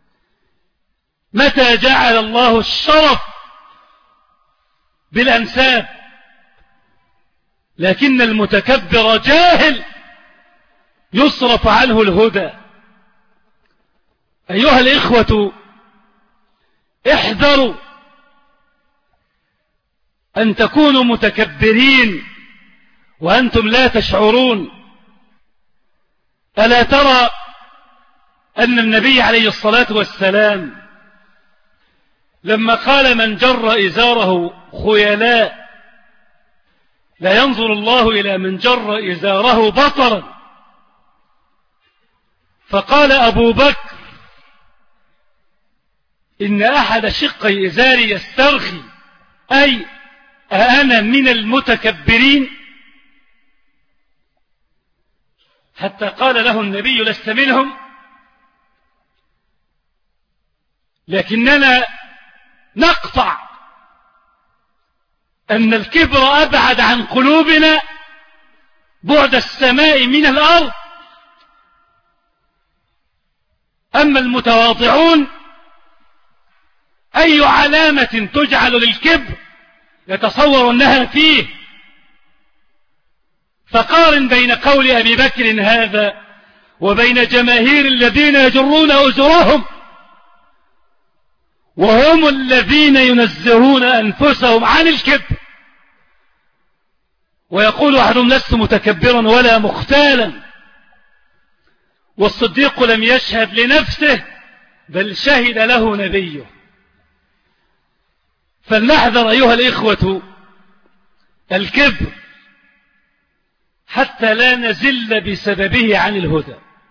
متى جعل الله الشرف بالأنساب؟ لكن المتكبر جاهل يصرف عنه الهدى. أيها الإخوة، احذروا أن تكونوا متكبرين وأنتم لا تشعرون. ألا ترى أن النبي عليه الصلاة والسلام لما قال من جر إزاره خيلاء لا ينظر الله إلى من جر إزاره بطرا، فقال أبو بكر إن أحد شقي إزاري يسترخي، أي أنا من المتكبرين؟ حتى قال له النبي لست منهم، لكننا نقطع أن الكبر أبعد عن قلوبنا بعد السماء من الأرض. أما المتواضعون أي علامة تجعل للكبر يتصور أنها فيه. فقارن بين قول أبي بكر هذا وبين جماهير الذين يجرون أزرهم وهم الذين ينزهون أنفسهم عن الكبر، ويقول أحدهم لست متكبرا ولا مختالا، والصديق لم يشهد لنفسه بل شهد له نبيه. فلنحذر أيها الإخوة الكبر حتى لا نزل بسببه عن الهدى،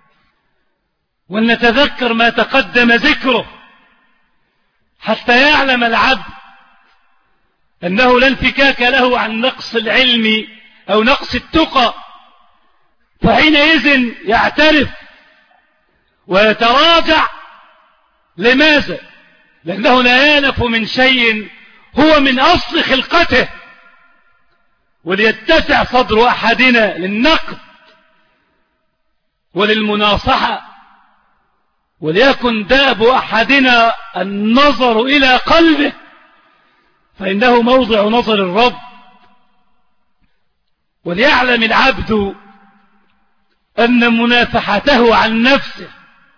ولنتذكر ما تقدم ذكره حتى يعلم العبد أنه لا انفكاك له عن نقص العلم أو نقص التقى، فحينئذ يعترف ويتراجع. لماذا؟ لأنه لا ينف من شيء هو من أصل خلقته. وليتسع صدر أحدنا للنقد وللمناصحة، وليكن داب أحدنا النظر إلى قلبه، فإنه موضع نظر الرب. وليعلم العبد أن منافحته عن نفسه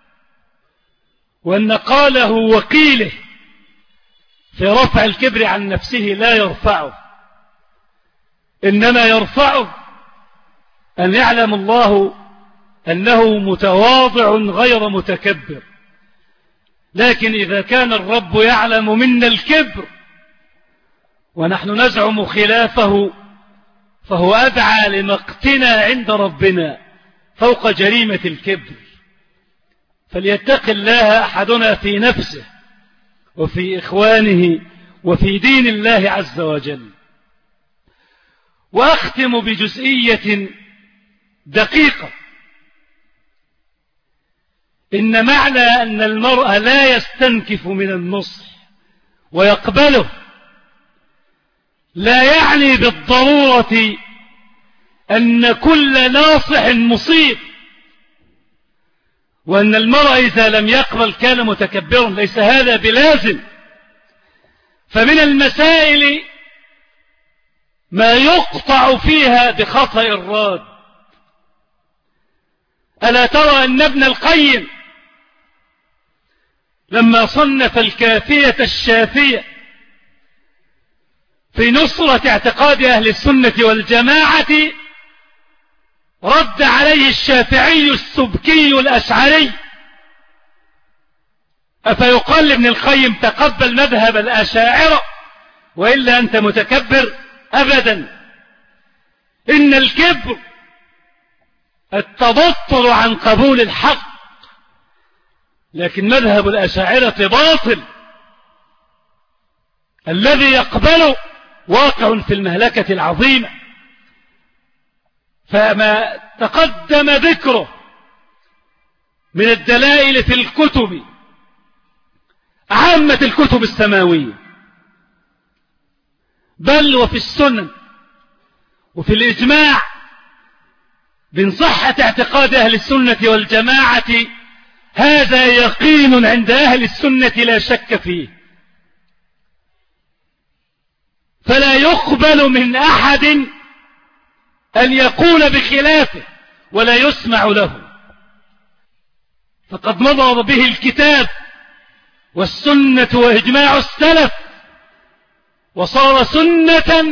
وأن قاله وقيله في رفع الكبر عن نفسه لا يرفعه، إنما يرفعه أن يعلم الله أنه متواضع غير متكبر. لكن إذا كان الرب يعلم منا الكبر ونحن نزعم خلافه فهو أدعى لمقتنا عند ربنا فوق جريمة الكبر. فليتق الله أحدنا في نفسه وفي إخوانه وفي دين الله عز وجل. وأختم بجزئية دقيقة. إن معنى أن المرء لا يستنكف من النصح ويقبله لا يعني بالضرورة أن كل ناصح مصيب، وأن المرء إذا لم يقبل كان متكبرا، ليس هذا بلازم. فمن المسائل ما يقطع فيها بخطأ الراد. ألا ترى أن ابن القيم لما صنف الكافية الشافية في نصرة اعتقاد أهل السنة والجماعة رد عليه الشافعي السبكي الأشعري. أفيقال لابن القيم تقبل مذهب الأشاعرة وإلا أنت متكبر؟ أبدا. إن الكبر التبطل عن قبول الحق، لكن مذهب الأشاعرة باطل. الذي يقبل واقع في المهلكة العظيمة. فما تقدم ذكره من الدلائل في الكتب، عامة الكتب السماوية، بل وفي السنن وفي الإجماع، من صحة اعتقاد أهل السنة والجماعة هذا يقين عند أهل السنة لا شك فيه، فلا يقبل من أحد أن يقول بخلافه ولا يسمع له، فقد مضى به الكتاب والسنة وإجماع السلف، وصار سنة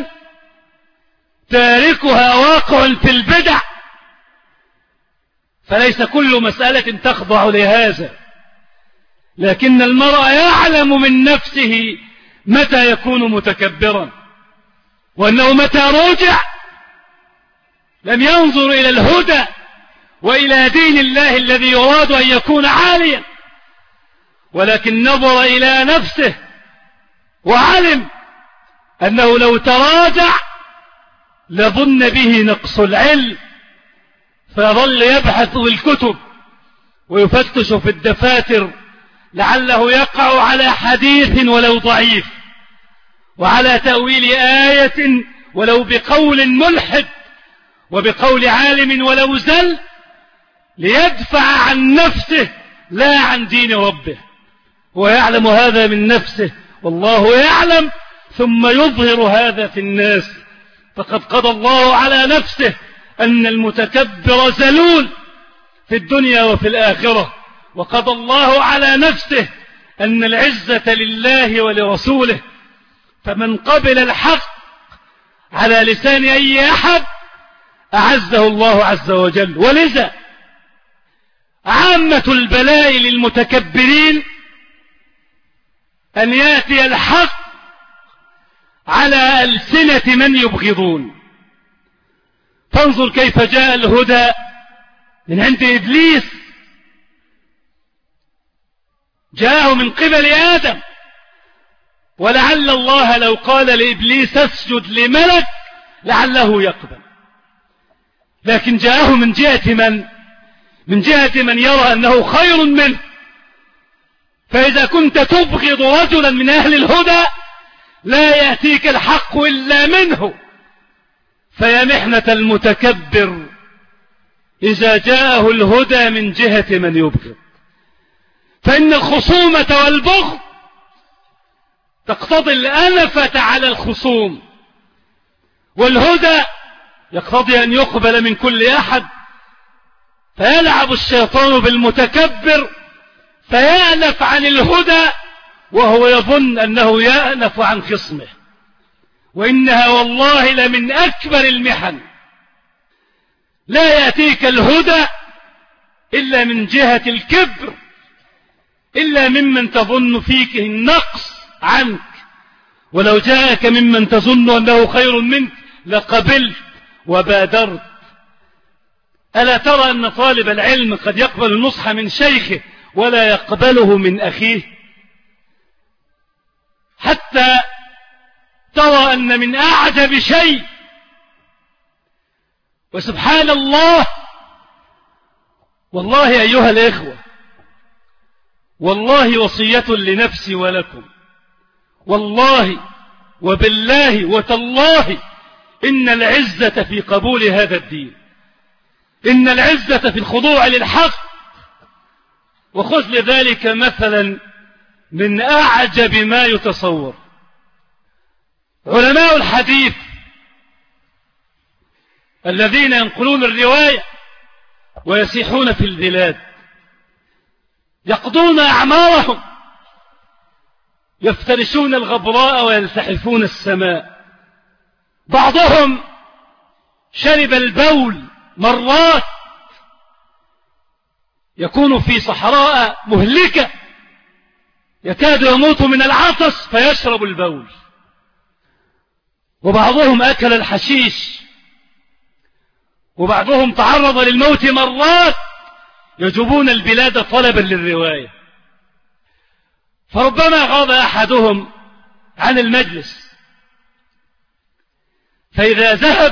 تاركها واقع في البدع، فليس كل مسألة تخضع لهذا، لكن المرء يعلم من نفسه متى يكون متكبرا، وأنه متى رجع لم ينظر إلى الهدى وإلى دين الله الذي يراد أن يكون عاليا، ولكن نظر إلى نفسه وعلم أنه لو تراجع لظن به نقص العلم، فيظل يبحث في الكتب ويفتش في الدفاتر لعله يقع على حديث ولو ضعيف، وعلى تأويل آية ولو بقول ملحد، وبقول عالم ولو زل، ليدفع عن نفسه لا عن دين ربه، ويعلم هذا من نفسه والله يعلم، ثم يظهر هذا في الناس. فقد قضى الله على نفسه أن المتكبر زلول في الدنيا وفي الآخرة، وقضى الله على نفسه أن العزة لله ولرسوله، فمن قبل الحق على لسان أي أحد أعزه الله عز وجل. ولذا عامة البلاء للمتكبرين أن يأتي الحق على ألسنة من يبغضون. فانظر كيف جاء الهدى من عند إبليس، جاءه من قبل آدم، ولعل الله لو قال لإبليس اسجد لملك لعله يقبل، لكن جاءه من جهة من؟ من جهة من يرى أنه خير منه. فإذا كنت تبغض رجلا من أهل الهدى لا يأتيك الحق إلا منه، فيا محنة المتكبر إذا جاءه الهدى من جهة من يبغض، فإن الخصومة والبغض تقتضي الأنفة على الخصوم، والهدى يقتضي أن يقبل من كل أحد. فيلعب الشيطان بالمتكبر فيأنف عن الهدى وهو يظن أنه يأنف عن خصمه، وإنها والله لمن أكبر المحن. لا يأتيك الهدى إلا من جهة الكبر، إلا ممن تظن فيك النقص عنك، ولو جاءك ممن تظن أنه خير منك لقبلت وبادرت. ألا ترى أن طالب العلم قد يقبل النصح من شيخه ولا يقبله من أخيه؟ حتى ترى أن من أعجب شيء، وسبحان الله، والله أيها الإخوة، والله وصية لنفسي ولكم، والله وبالله وتالله إن العزة في قبول هذا الدين، إن العزة في الخضوع للحق. وخذ لذلك مثلا من أعجب ما يتصور. علماء الحديث الذين ينقلون الرواية ويسيحون في البلاد يقضون أعمارهم يفترشون الغبراء ويلتحفون السماء. بعضهم شرب البول مرات، يكون في صحراء مهلكة يكاد يموت من العطش فيشرب البول. وبعضهم أكل الحشيش، وبعضهم تعرض للموت مرات، يجوبون البلاد طلبا للرواية. فربما غاب أحدهم عن المجلس، فإذا ذهب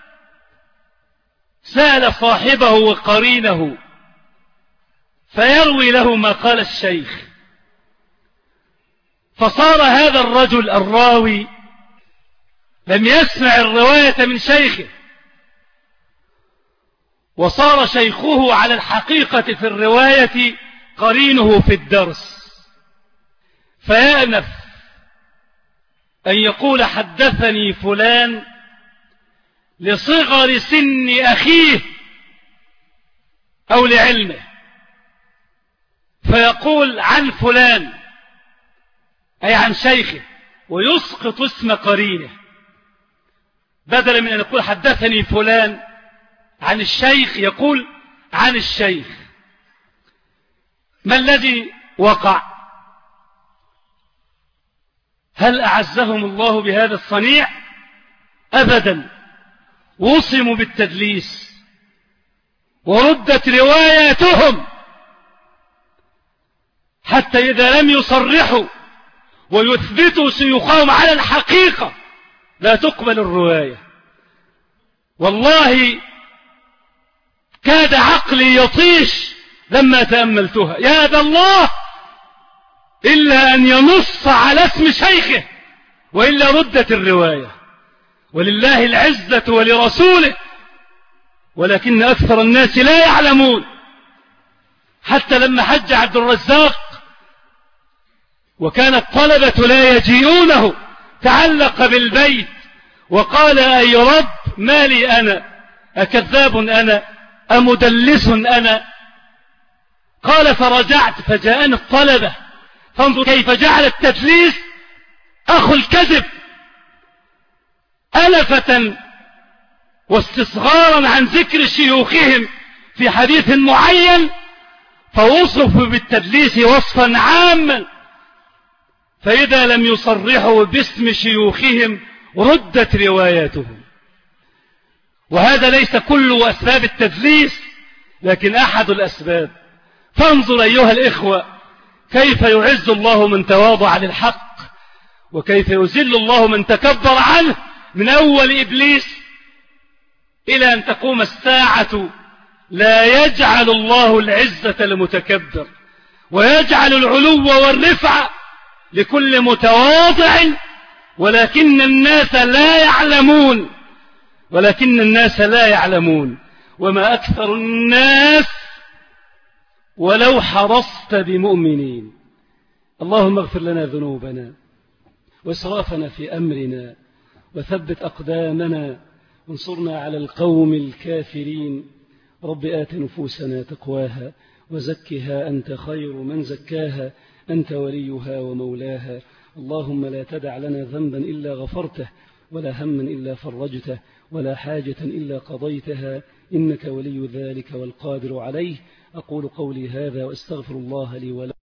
سأل صاحبه وقرينه فيروي له ما قال الشيخ. فصار هذا الرجل الراوي لم يسمع الرواية من شيخه، وصار شيخه على الحقيقة في الرواية قرينه في الدرس، فيأنف أن يقول حدثني فلان لصغر سن أخيه أو لعلمه، فيقول عن فلان أي عن شيخه ويسقط اسم قرينه، بدلا من أن يقول حدثني فلان عن الشيخ يقول عن الشيخ. ما الذي وقع؟ هل أعزهم الله بهذا الصنيع؟ أبدا، وصموا بالتدليس وردت رواياتهم، حتى إذا لم يصرحوا ويثبتوا شيوخهم على الحقيقة لا تقبل الرواية. والله كاد عقلي يطيش لما تأملتها، يا ذا الله إلا أن ينص على اسم شيخه وإلا ردت الرواية. ولله العزة ولرسوله ولكن أكثر الناس لا يعلمون. حتى لما حج عبد الرزاق وكان الطلبة لا يجيئونه تعلق بالبيت وقال أي رب ما لي أنا، أكذاب أنا أمدلس أنا؟ قال فرجعت فجاءني الطلبة، فانظر كيف جعل التدليس أخو الكذب ألفة واستصغارا عن ذكر شيوخهم في حديث معين، فوصفوا بالتدليس وصفا عاما، فإذا لم يصرحوا باسم شيوخهم ردت رواياتهم. وهذا ليس كل أسباب التدليس لكن أحد الأسباب. فانظر أيها الإخوة كيف يعز الله من تواضع للحق وكيف يذل الله من تكبر عنه، من أول إبليس إلى أن تقوم الساعة لا يجعل الله العزة لمتكبر ويجعل العلو والرفعة لكل متواضع، ولكن الناس لا يعلمون ولكن الناس لا يعلمون وما أكثر الناس ولو حرصت بمؤمنين. اللهم اغفر لنا ذنوبنا وإسرافنا في أمرنا وثبت أقدامنا وانصرنا على القوم الكافرين. رب آت نفوسنا تقواها وزكها أنت خير من زكاها، أنت وليها ومولاها. اللهم لا تدع لنا ذنبا إلا غفرته ولا هما إلا فرجته ولا حاجة إلا قضيتها، إنك ولي ذلك والقادر عليه. أقول قولي هذا وأستغفر الله لي ولكم.